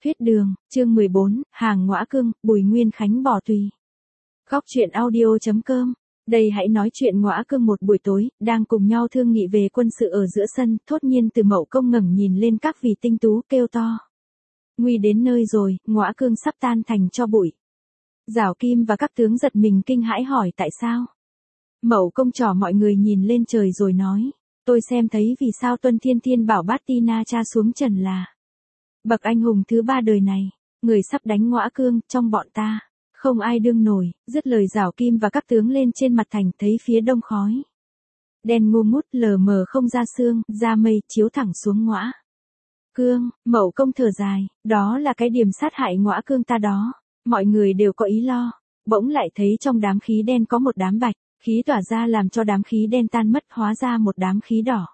Huyết đường, chương 14, hàng ngõa cương, Bùi Nguyên Khánh bỏ tùy. Góc truyện audio.com. Đây hãy nói chuyện ngõa cương một buổi tối, đang cùng nhau thương nghị về quân sự ở giữa sân, thốt nhiên Từ Mậu Công ngẩng nhìn lên các vị tinh tú kêu to. Nguy đến nơi rồi, ngõa cương sắp tan thành tro bụi. Giảo Kim và các tướng giật mình kinh hãi hỏi tại sao. Mậu Công trỏ mọi người nhìn lên trời rồi nói, tôi xem thấy vì sao Tuân Thiên Thiên bảo Bát Ti Na cha xuống trần là bậc anh hùng thứ ba đời này, người sắp đánh ngõa cương, trong bọn ta, không ai đương nổi. Dứt lời Giảo Kim và các tướng lên trên mặt thành thấy phía đông khói đen ngu ngút lờ mờ không ra sương, ra mây chiếu thẳng xuống ngõa cương. Mậu Công thở dài, đó là cái điểm sát hại ngõa cương ta đó. Mọi người đều có ý lo, bỗng lại thấy trong đám khí đen có một đám bạch, khí tỏa ra làm cho đám khí đen tan mất, hóa ra một đám khí đỏ.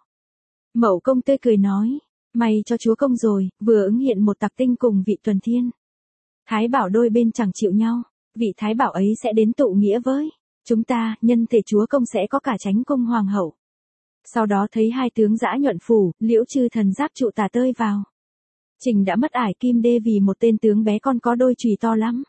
Mậu Công tươi cười nói, may cho chúa công rồi, vừa ứng hiện một tặc tinh cùng vị Tuần Thiên Thái Bảo đôi bên chẳng chịu nhau, vị Thái Bảo ấy sẽ đến tụ nghĩa với chúng ta, nhân thể chúa công sẽ có cả Chánh Cung Hoàng hậu. Sau đó thấy hai tướng Dã Nhuận Phủ, Liễu Chư Thần giáp trụ tà tơi vào. Trình đã mất ải Kim Đê vì một tên tướng bé con có đôi chùy to lắm.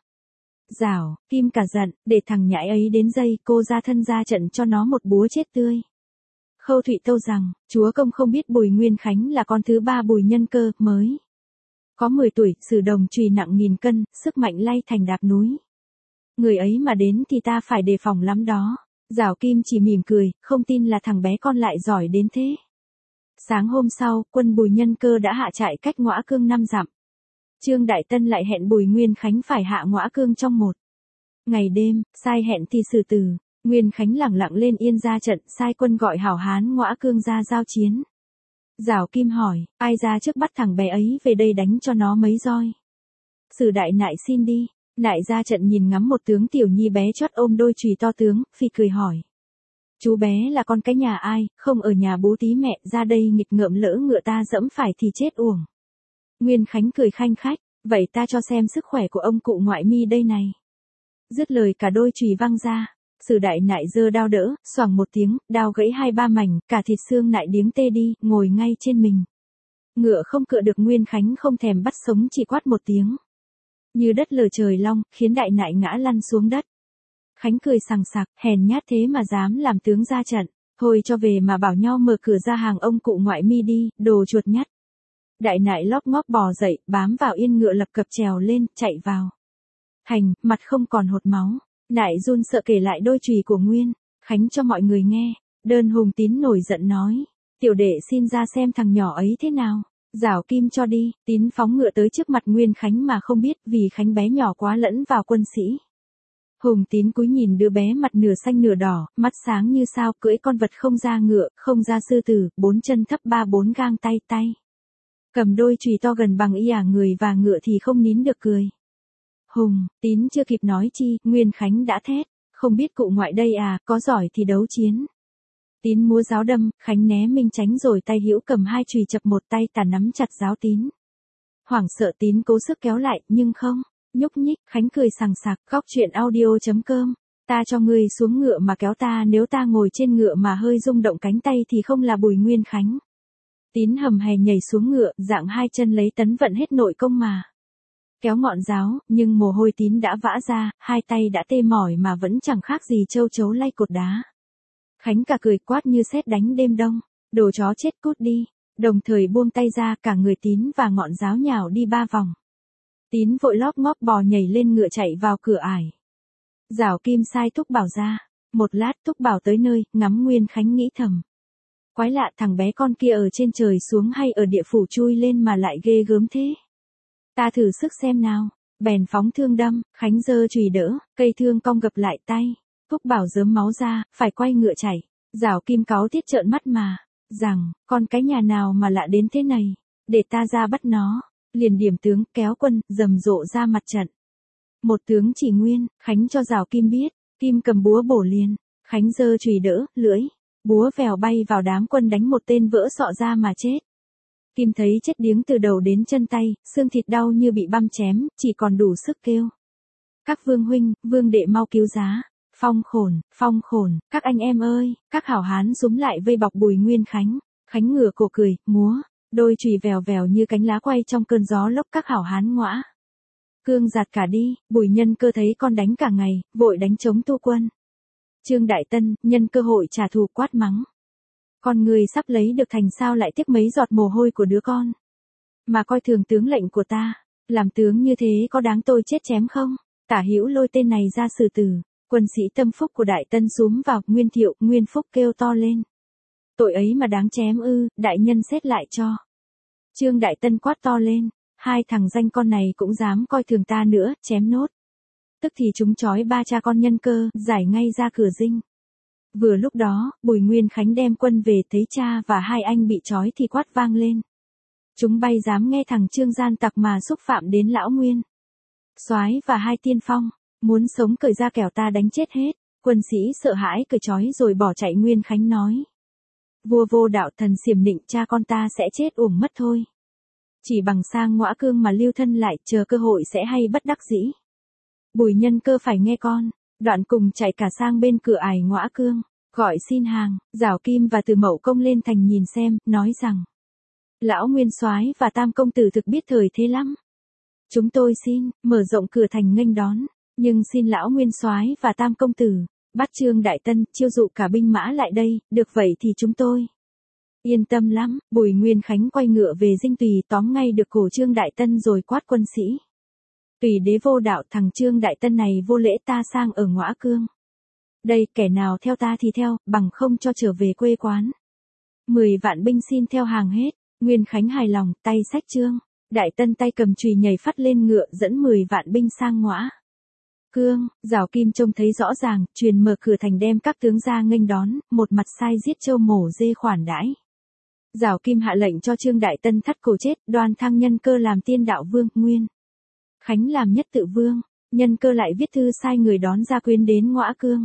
Giảo Kim cả giận, để thằng nhãi ấy đến dây, cô ra thân ra trận cho nó một búa chết tươi. Khâu Thụy tâu rằng, chúa công không biết Bùi Nguyên Khánh là con thứ ba Bùi Nhân Cơ, mới có 10 tuổi, sử đồng chùy nặng 1000 cân, sức mạnh lay thành đạp núi. Người ấy mà đến thì ta phải đề phòng lắm đó. Giảo Kim chỉ mỉm cười, không tin là thằng bé con lại giỏi đến thế. Sáng hôm sau, quân Bùi Nhân Cơ đã hạ trại cách ngõa cương 5 dặm. Trương Đại Tân lại hẹn Bùi Nguyên Khánh phải hạ ngõa cương trong một ngày đêm, sai hẹn thì xử tử. Nguyên Khánh lẳng lặng lên yên ra trận, sai quân gọi hảo hán ngõa cương ra giao chiến. Giảo Kim hỏi, ai ra trước bắt thằng bé ấy về đây đánh cho nó mấy roi. Sử Đại Nại xin đi. Nại ra trận nhìn ngắm một tướng tiểu nhi bé chót ôm đôi chùy to tướng, phi cười hỏi. Chú bé là con cái nhà ai, không ở nhà bố tí mẹ, ra đây nghịch ngợm lỡ ngựa ta dẫm phải thì chết uổng. Nguyên Khánh cười khanh khách, vậy ta cho xem sức khỏe của ông cụ ngoại mi đây này. Dứt lời cả đôi chùy văng ra, Sử Đại Nại giơ đao đỡ, xoảng một tiếng, đao gãy 2-3 mảnh, cả thịt xương nại điếng tê đi, ngồi ngay trên mình. Ngựa không cựa được, Nguyên Khánh không thèm bắt sống, chỉ quát một tiếng như đất lở trời long, khiến Đại Nại ngã lăn xuống đất. Khánh cười sằng sặc, hèn nhát thế mà dám làm tướng ra trận, thôi cho về mà bảo nhau mở cửa ra hàng ông cụ ngoại mi đi, đồ chuột nhắt. Đại Nại lóp ngóp bò dậy, bám vào yên ngựa lập cập trèo lên, chạy vào thành, mặt không còn hột máu. Nại run sợ kể lại đôi chùy của Nguyên Khánh cho mọi người nghe. Đơn Hùng Tín nổi giận nói, tiểu đệ xin ra xem thằng nhỏ ấy thế nào. Giảo Kim cho đi. Tín phóng ngựa tới trước mặt Nguyên Khánh mà không biết, vì Khánh bé nhỏ quá lẫn vào quân sĩ. Hùng Tín cúi nhìn đứa bé mặt nửa xanh nửa đỏ, mắt sáng như sao, cưỡi con vật không ra ngựa, không ra sư tử, 4 chân thấp 3-4 gang tay. Cầm đôi chùy to gần bằng y người và ngựa thì không nín được cười. Hùng Tín chưa kịp nói chi, Nguyên Khánh đã thét, không biết cụ ngoại đây à, có giỏi thì đấu chiến. Tín múa giáo đâm, Khánh né minh tránh rồi tay hữu cầm hai chùy chập một tay tà nắm chặt giáo Tín. Hoảng sợ Tín cố sức kéo lại, nhưng không nhúc nhích. Khánh cười sằng sặc, góc truyện audio.com. Ta cho ngươi xuống ngựa mà kéo ta, nếu ta ngồi trên ngựa mà hơi rung động cánh tay thì không là Bùi Nguyên Khánh. Tín hầm hè nhảy xuống ngựa, dạng hai chân lấy tấn vận hết nội công mà kéo ngọn giáo, nhưng mồ hôi Tín đã vã ra, hai tay đã tê mỏi mà vẫn chẳng khác gì châu chấu lay cột đá. Khánh cả cười quát như sét đánh đêm đông, đồ chó chết cút đi, đồng thời buông tay ra, cả người Tín và ngọn giáo nhào đi 3 vòng. Tín vội lóp ngóp bò nhảy lên ngựa chạy vào cửa ải. Giảo Kim sai Thúc Bảo ra, một lát Thúc Bảo tới nơi, ngắm Nguyên Khánh nghĩ thầm. Quái lạ, thằng bé con kia ở trên trời xuống hay ở địa phủ chui lên mà lại ghê gớm thế. Ta thử sức xem nào. Bèn phóng thương đâm, Khánh giơ chùy đỡ, cây thương cong gập lại tay. Thúc Bảo rớm máu ra, phải quay ngựa chạy. Giảo Kim cáu tiết trợn mắt mà, rằng, con cái nhà nào mà lạ đến thế này, để ta ra bắt nó. Liền điểm tướng, kéo quân, rầm rộ ra mặt trận. Một tướng chỉ Nguyên Khánh cho Giảo Kim biết, Kim cầm búa bổ liền, Khánh giơ chùy đỡ, lưỡi búa vèo bay vào đám quân đánh một tên vỡ sọ ra mà chết. Kim thấy chết điếng từ đầu đến chân tay, xương thịt đau như bị băm chém, chỉ còn đủ sức kêu. Các vương huynh, vương đệ mau cứu giá. Phong khổn, các anh em ơi, các hảo hán rúm lại vây bọc Bùi Nguyên Khánh. Khánh ngửa cổ cười, múa, Đôi chùy vèo vèo như cánh lá quay trong cơn gió lốc các hảo hán ngõa. Cương giạt cả đi, Bùi Nhân Cơ thấy con đánh cả ngày, vội đánh chống Tu Quân. Trương Đại Tân, nhân cơ hội trả thù quát mắng. Con người sắp lấy được thành sao lại tiếc mấy giọt mồ hôi của đứa con. Mà coi thường tướng lệnh của ta, làm tướng như thế có đáng tôi chết chém không? Tả Hữu lôi tên này ra xử tử. Quân sĩ tâm phúc của Đại Tân xúm vào, Nguyên Thiệu, Nguyên Phúc kêu to lên. Tội ấy mà đáng chém ư, đại nhân xét lại cho. Trương Đại Tân quát to lên, hai thằng danh con này cũng dám coi thường ta nữa, chém nốt. Tức thì chúng trói ba cha con Nhân Cơ, giải ngay ra cửa dinh. Vừa lúc đó, Bùi Nguyên Khánh đem quân về thấy cha và hai anh bị trói thì quát vang lên. Chúng bay dám nghe thằng Trương gian tặc mà xúc phạm đến lão Nguyên Soái và hai tiên phong, muốn sống cởi ra kẻo ta đánh chết hết. Quân sĩ sợ hãi cởi trói rồi bỏ chạy. Nguyên Khánh nói. Vua Vô Đạo thần xiểm nịnh cha con ta sẽ chết uổng mất thôi. Chỉ bằng sang Ngõa Cương mà lưu thân lại, chờ cơ hội sẽ hay bất đắc dĩ. Bùi Nhân Cơ phải nghe con, đoạn cùng chạy cả sang bên cửa ải Ngõa Cương, gọi xin hàng. Giảo Kim và Từ Mậu Công lên thành nhìn xem, nói rằng. Lão Nguyên Soái và Tam công tử thực biết thời thế lắm. Chúng tôi xin mở rộng cửa thành nghênh đón, nhưng xin lão Nguyên Soái và Tam công tử bắt Trương Đại Tân chiêu dụ cả binh mã lại đây, được vậy thì chúng tôi yên tâm lắm. Bùi Nguyên Khánh quay ngựa về dinh tùy tóm ngay được cổ Trương Đại Tân rồi quát quân sĩ. Tùy đế Vô Đạo, thằng Trương Đại Tân này vô lễ ta sang ở Ngõa Cương. Đây, kẻ nào theo ta thì theo, bằng không cho trở về quê quán. 10 vạn binh xin theo hàng hết. Nguyên Khánh hài lòng, tay xách Trương Đại Tân tay cầm chùy nhảy phắt lên ngựa dẫn 10 vạn binh sang Ngõa Cương. Giảo Kim trông thấy rõ ràng, truyền mở cửa thành đem các tướng ra nghênh đón, một mặt sai giết trâu mổ dê khoản đãi. Giảo Kim hạ lệnh cho Trương Đại Tân thắt cổ chết, đoan thăng Nhân Cơ làm tiên đạo vương, Nguyên Khánh làm nhất tự vương. Nhân Cơ lại viết thư sai người đón gia quyến đến Ngõa Cương.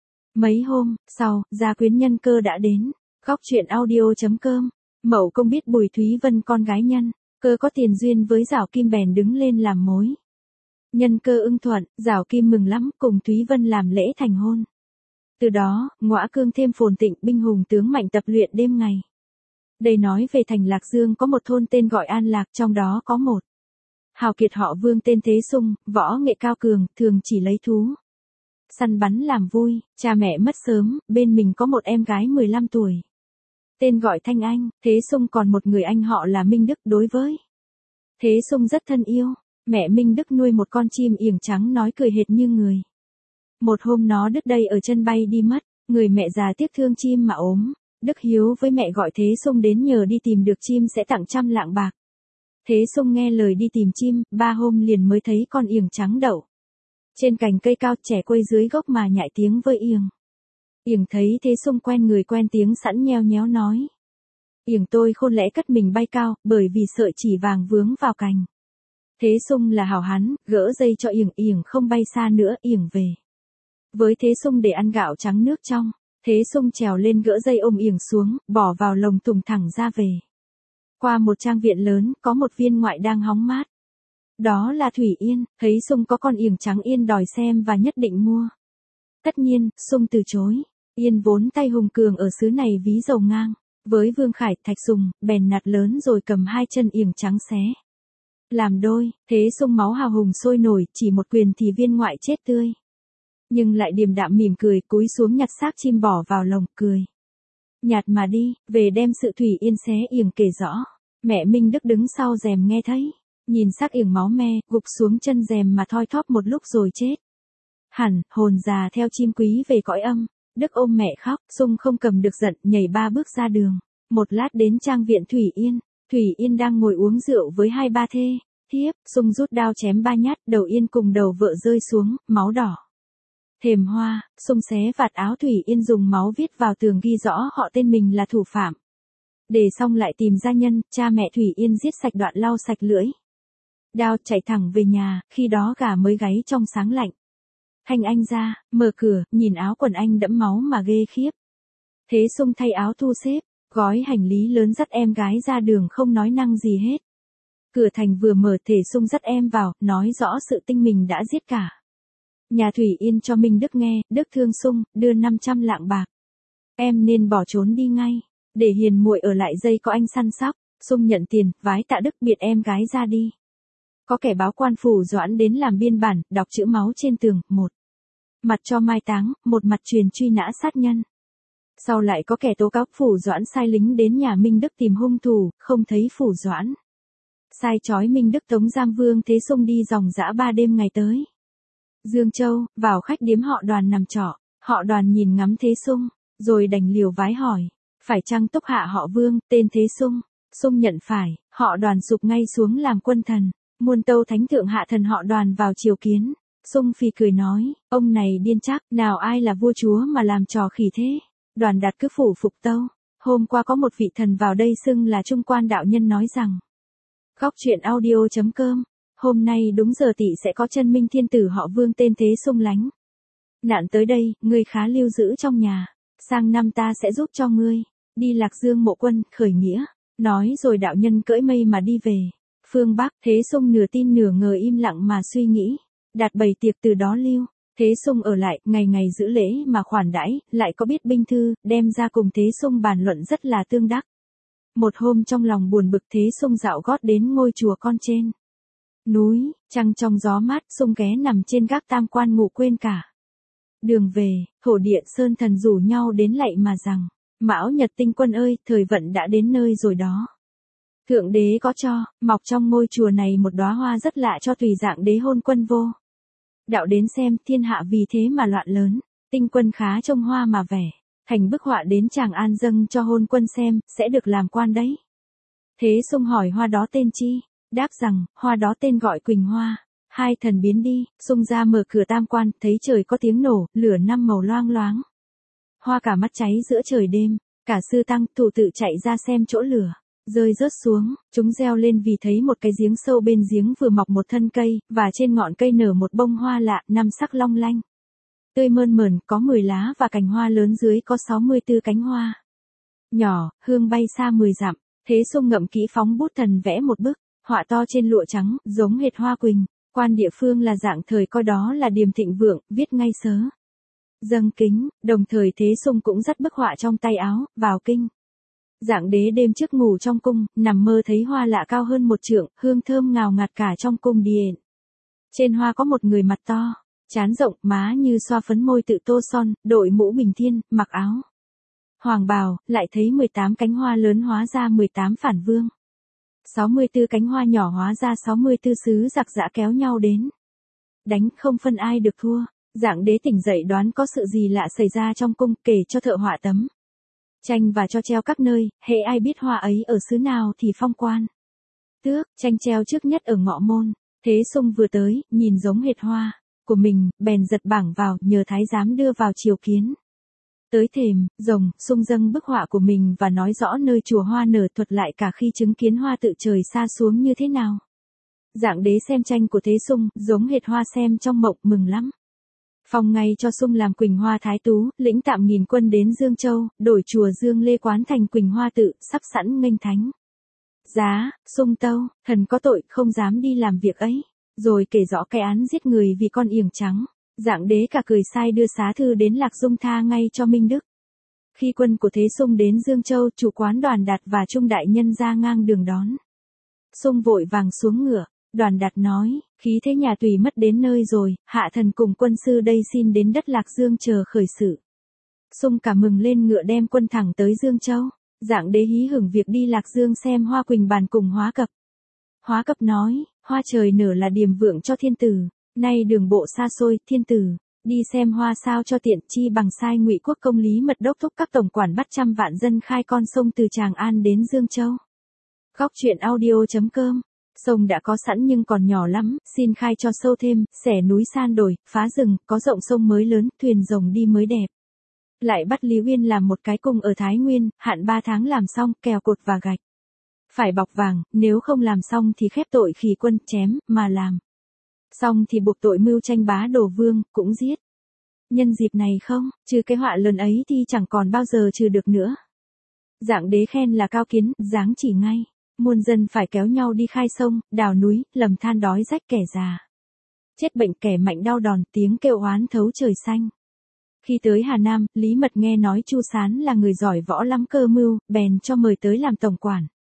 Mấy hôm sau, gia quyến Nhân Cơ đã đến. Góc truyện audio.com. Mậu Công biết Bùi Thúy Vân con gái Nhân Cơ có tiền duyên với Giảo Kim bèn đứng lên làm mối. Nhân Cơ ưng thuận, Giảo Kim mừng lắm, cùng Thúy Vân làm lễ thành hôn. Từ đó, Ngõa Cương thêm phồn thịnh, binh hùng tướng mạnh tập luyện đêm ngày. Đây nói về thành Lạc Dương có một thôn tên gọi An Lạc, trong đó có một hào kiệt họ Vương tên Thế Sung, võ nghệ cao cường, thường chỉ lấy thú săn bắn làm vui. Cha mẹ mất sớm, bên mình có một em gái 15 tuổi. Tên gọi Thanh Anh. Thế Sung còn một người anh họ là Minh Đức. Đối với Thế Sung rất thân yêu. Mẹ Minh Đức nuôi một con chim yểng trắng nói cười hệt như người. Một hôm nó đứt đây ở chân bay đi mất. Người mẹ già tiếc thương chim mà ốm. Đức hiếu với mẹ gọi Thế Sung đến nhờ đi tìm được chim sẽ tặng 100 lạng bạc. Thế Sung nghe lời đi tìm chim, 3 hôm liền mới thấy con yểng trắng đậu trên cành cây cao, trẻ quây dưới gốc mà nhại tiếng với yểng. Yểng thấy Thế Sung quen người quen tiếng sẵn nheo nhéo nói. Yểng tôi khôn lẽ cất mình bay cao, bởi vì sợi chỉ vàng vướng vào cành. Thế Sung là hảo hán, gỡ dây cho yểng, yểng không bay xa nữa, yểng về với Thế Sung để ăn gạo trắng nước trong. Thế Sung trèo lên gỡ dây ôm yểng xuống, bỏ vào lồng thùng thẳng ra về. Qua một trang viện lớn, có một viên ngoại đang hóng mát. Đó là Thủy Yên. Thấy Sung có con yểng trắng, Yên đòi xem và nhất định mua. Tất nhiên, Sung từ chối. Yên vốn tay hùng cường ở xứ này ví dầu ngang với Vương Khải, Thạch Sùng, bèn nạt lớn rồi cầm 2 chân yểng trắng xé làm đôi. Thế Sung máu hào hùng sôi nổi, chỉ một quyền thì viên ngoại chết tươi. Nhưng lại điềm đạm mỉm cười, cúi xuống nhặt xác chim bỏ vào lồng, cười nhạt mà đi. Về đem sự Thủy Yên xé yểng kể rõ. Mẹ Minh Đức đứng sau rèm nghe thấy, nhìn xác yểng máu me, gục xuống chân rèm mà thoi thóp một lúc rồi chết hẳn. Hồn già theo chim quý về cõi âm. Đức ôm mẹ khóc. Sung không cầm được giận, nhảy 3 bước ra đường. Một lát đến trang viện Thủy Yên. Thủy Yên đang ngồi uống rượu với 2-3 thê thiếp. Sung rút đao chém 3 nhát, đầu Yên cùng đầu vợ rơi xuống, máu đỏ thềm hoa. Sung xé vạt áo Thủy Yên, dùng máu viết vào tường ghi rõ họ tên mình là thủ phạm. Để xong lại tìm gia nhân. Cha mẹ Thủy Yên giết sạch, đoạn lau sạch lưỡi đao, chạy thẳng về nhà. Khi đó gà mới gáy trong sáng lạnh. Thanh Anh ra, mở cửa, nhìn áo quần anh đẫm máu mà ghê khiếp. Thế Sung thay áo thu xếp, gói hành lý lớn dắt em gái ra đường, không nói năng gì hết. Cửa thành vừa mở, Thế Sung dắt em vào, nói rõ sự tinh mình đã giết cả nhà Thủy Yên cho Minh Đức nghe. Đức thương Sung, đưa 500 lạng bạc. Em nên bỏ trốn đi ngay, để hiền muội ở lại dây có anh săn sóc. Sung nhận tiền, vái tạ đức biệt em gái ra đi. Có kẻ báo quan phủ Doãn đến làm biên bản, đọc chữ máu trên tường, một mặt cho mai táng, một mặt truyền truy nã sát nhân. Sau lại có kẻ tố cáo phủ Doãn sai lính đến nhà Minh Đức tìm hung thủ, không thấy phủ Doãn. Sai chói Minh Đức tống giam Vương Thế Sung đi dòng dã 3 đêm ngày tới Dương Châu, vào khách điếm họ Đoàn nằm trọ. Họ Đoàn nhìn ngắm Thế Sung, rồi đành liều vái hỏi, phải chăng túc hạ họ Vương, tên Thế Sung? Sung nhận phải, họ Đoàn sụp ngay xuống làm quân thần. Muôn tâu thánh thượng hạ thần họ Đoàn vào triều kiến. Sung phì cười nói, ông này điên chắc, nào ai là vua chúa mà làm trò khỉ thế. Đoàn Đạt cứ phủ phục tâu. Hôm qua có một vị thần vào đây xưng là Trung Quan đạo nhân nói rằng, Góc truyện audio.com, hôm nay đúng giờ tỵ sẽ có chân minh thiên tử họ Vương tên Thế Sung lánh nạn tới đây, ngươi khá lưu giữ trong nhà, sang năm ta sẽ giúp cho ngươi đi Lạc Dương mộ quân, khởi nghĩa. Nói rồi đạo nhân cưỡi mây mà đi về phương Bắc. Thế Sung nửa tin nửa ngờ im lặng mà suy nghĩ. Đạt bày tiệc từ đó lưu. Thế Sung ở lại, ngày ngày giữ lễ mà khoản đãi, lại có biết binh thư, đem ra cùng Thế Sung bàn luận rất là tương đắc. Một hôm trong lòng buồn bực, Thế Sung dạo gót đến ngôi chùa con trên núi, trăng trong gió mát. Sung ghé nằm trên gác tam quan ngủ quên cả đường về. Thổ Địa Sơn thần rủ nhau đến lạy mà rằng, Mão Nhật Tinh Quân ơi, thời vận đã đến nơi rồi đó. Thượng đế có cho, mọc trong ngôi chùa này một đóa hoa rất lạ cho tùy dạng đế hôn quân vô đạo đến xem, thiên hạ vì thế mà loạn lớn. Tinh Quân khá trông hoa mà vẻ, thành bức họa đến Tràng An dâng cho hôn quân xem, sẽ được làm quan đấy. Thế Sung hỏi hoa đó tên chi? Đáp rằng, hoa đó tên gọi Quỳnh Hoa. Hai thần biến đi. Sung ra mở cửa tam quan, thấy trời có tiếng nổ, lửa năm màu loang loáng. Hoa cả mắt cháy giữa trời đêm. Cả sư tăng, thủ tự chạy ra xem chỗ lửa rơi rớt xuống. Chúng reo lên vì thấy một cái giếng sâu, bên giếng vừa mọc một thân cây, và trên ngọn cây nở một bông hoa lạ, 5 sắc long lanh, tươi mơn mởn, có 10 lá, và cành hoa lớn dưới có 64 cánh hoa nhỏ, hương bay xa 10 dặm. Thế Sung ngậm kỹ phóng bút thần vẽ một bức họa to trên lụa trắng, giống hệt hoa quỳnh. Quan địa phương là dạng thời coi đó là điềm thịnh vượng, viết ngay sớ dâng kính. Đồng thời Thế Sung cũng dắt bức họa trong tay áo, vào kinh. Dạng đế đêm trước ngủ trong cung, nằm mơ thấy hoa lạ cao hơn 1 trượng, hương thơm ngào ngạt cả trong cung điện. Trên hoa có một người mặt to, trán rộng, má như xoa phấn, môi tự tô son, đội mũ bình thiên, mặc áo hoàng bào. Lại thấy 18 cánh hoa lớn hóa ra 18 phản vương, 64 cánh hoa nhỏ hóa ra 64 sứ giặc giã kéo nhau đến đánh, không phân ai được thua. Dạng đế tỉnh dậy đoán có sự gì lạ xảy ra trong cung, kể cho thợ họa tấm tranh và cho treo các nơi, hễ ai biết hoa ấy ở xứ nào thì phong quan tước. Tranh treo trước nhất ở ngọ môn. Thế Sung vừa tới, nhìn giống hệt hoa của mình, bèn giật bảng vào, nhờ thái giám đưa vào triều kiến. Tới thềm, rồng, Sung dâng bức họa của mình và nói rõ nơi chùa hoa nở, thuật lại cả khi chứng kiến hoa tự trời xa xuống như thế nào. Dạng đế xem tranh của Thế Sung, giống hệt hoa xem trong mộng, mừng lắm. Phong ngay cho Sung làm Quỳnh Hoa thái tú, lĩnh tạm 1000 quân đến Dương Châu, đổi chùa Dương Lê quán thành Quỳnh Hoa tự, sắp sẵn nghênh thánh giá. Sung tâu, thần có tội, không dám đi làm việc ấy. Rồi kể rõ cái án giết người vì con yểng trắng. Dạng đế cả cười sai đưa xá thư đến Lạc Dung tha ngay cho Minh Đức. Khi quân của Thế Sung đến Dương Châu, chủ quán Đoàn Đạt và Trung đại nhân ra ngang đường đón. Sung vội vàng xuống ngựa. Đoàn Đạt nói, khí thế nhà tùy mất đến nơi rồi, hạ thần cùng quân sư đây xin đến đất Lạc Dương chờ khởi sự. Sung cả mừng lên ngựa đem quân thẳng tới Dương Châu. Dạng đế hí hửng việc đi Lạc Dương xem hoa quỳnh bàn cùng Hóa Cập. Hóa Cập nói, hoa trời nở là điềm vượng cho thiên tử, nay đường bộ xa xôi, thiên tử đi xem hoa sao cho tiện, chi bằng sai Ngụy Quốc công Lý Mật đốc thúc các tổng quản bắt trăm vạn dân khai con sông từ Tràng An đến Dương Châu. Góc truyện audio.com. Sông đã có sẵn nhưng còn nhỏ lắm, xin khai cho sâu thêm, xẻ núi san đồi, phá rừng, có rộng sông mới lớn, thuyền rồng đi mới đẹp. Lại bắt Lý Uyên làm một cái cung ở Thái Nguyên, hạn 3 tháng làm xong, kèo cột và gạch. Phải bọc vàng, nếu không làm xong thì khép tội khỉ quân, chém, mà làm xong thì buộc tội mưu tranh bá đồ vương, cũng giết. Nhân dịp này không, trừ cái họa lớn ấy thì chẳng còn bao giờ trừ được nữa. Dạng đế khen là cao kiến, dáng chỉ ngay. Muôn dân phải kéo nhau đi khai sông, đào núi, lầm than đói rách kẻ già. Chết bệnh kẻ mạnh đau đòn, tiếng kêu oán thấu trời xanh. Khi tới Hà Nam, Lý Mật nghe nói Chu Sán là người giỏi võ lắm cơ mưu, bèn cho mời tới làm tổng quản.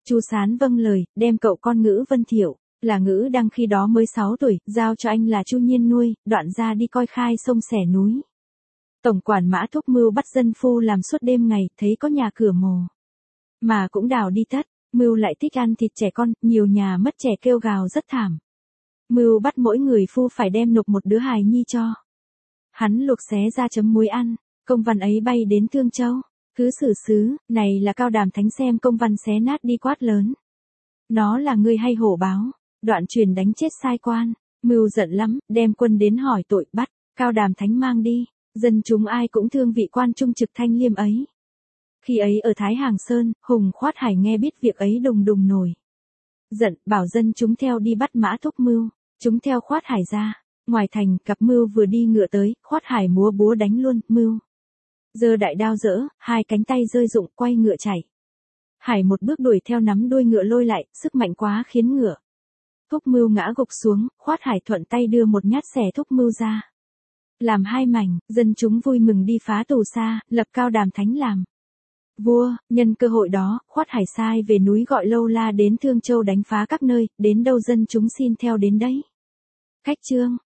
Chu Sán vâng lời, đem cậu con Ngữ Vân Thiệu, là Ngữ Đăng khi đó mới 6 tuổi, giao cho anh là Chu Nhiên nuôi, đoạn ra đi coi khai sông xẻ núi. Tổng quản Mã Thúc Mưu bắt dân phu làm suốt đêm ngày, thấy có nhà cửa mồ mà cũng đào đi tất. Mưu lại thích ăn thịt trẻ con, nhiều nhà mất trẻ kêu gào rất thảm. Mưu bắt mỗi người phu phải đem nộp một đứa hài nhi cho hắn luộc xé ra chấm muối ăn. Công văn ấy bay đến Thương Châu. Cứ xử sứ, này là Cao Đàm Thánh xem công văn xé nát đi quát lớn. Nó là ngươi hay hổ báo, đoạn truyền đánh chết sai quan. Mưu giận lắm, đem quân đến hỏi tội, bắt Cao Đàm Thánh mang đi. Dân chúng ai cũng thương vị quan trung trực Thanh Liêm ấy. Khi ấy ở Thái Hàng Sơn, Hùng Khoát Hải nghe biết việc ấy đùng đùng nổi giận, bảo dân chúng theo đi bắt Mã Thúc Mưu. Chúng theo Khoát Hải ra. Ngoài thành, cặp Mưu vừa đi ngựa tới, Khoát Hải múa búa đánh luôn. Mưu giơ đại đao dỡ, hai cánh tay rơi rụng, quay ngựa chạy. Hải một bước đuổi theo nắm đuôi ngựa lôi lại, sức mạnh quá khiến ngựa Thúc Mưu ngã gục xuống. Khoát Hải thuận tay đưa một nhát xẻ Thúc Mưu ra, làm hai mảnh. Dân chúng vui mừng đi phá tù xa, lập Cao Đàm Thánh làm vua. Nhân cơ hội đó, Khoát Hải sai về núi gọi Lâu La đến Thương Châu đánh phá các nơi, đến đâu dân chúng xin theo đến đấy. Cách chương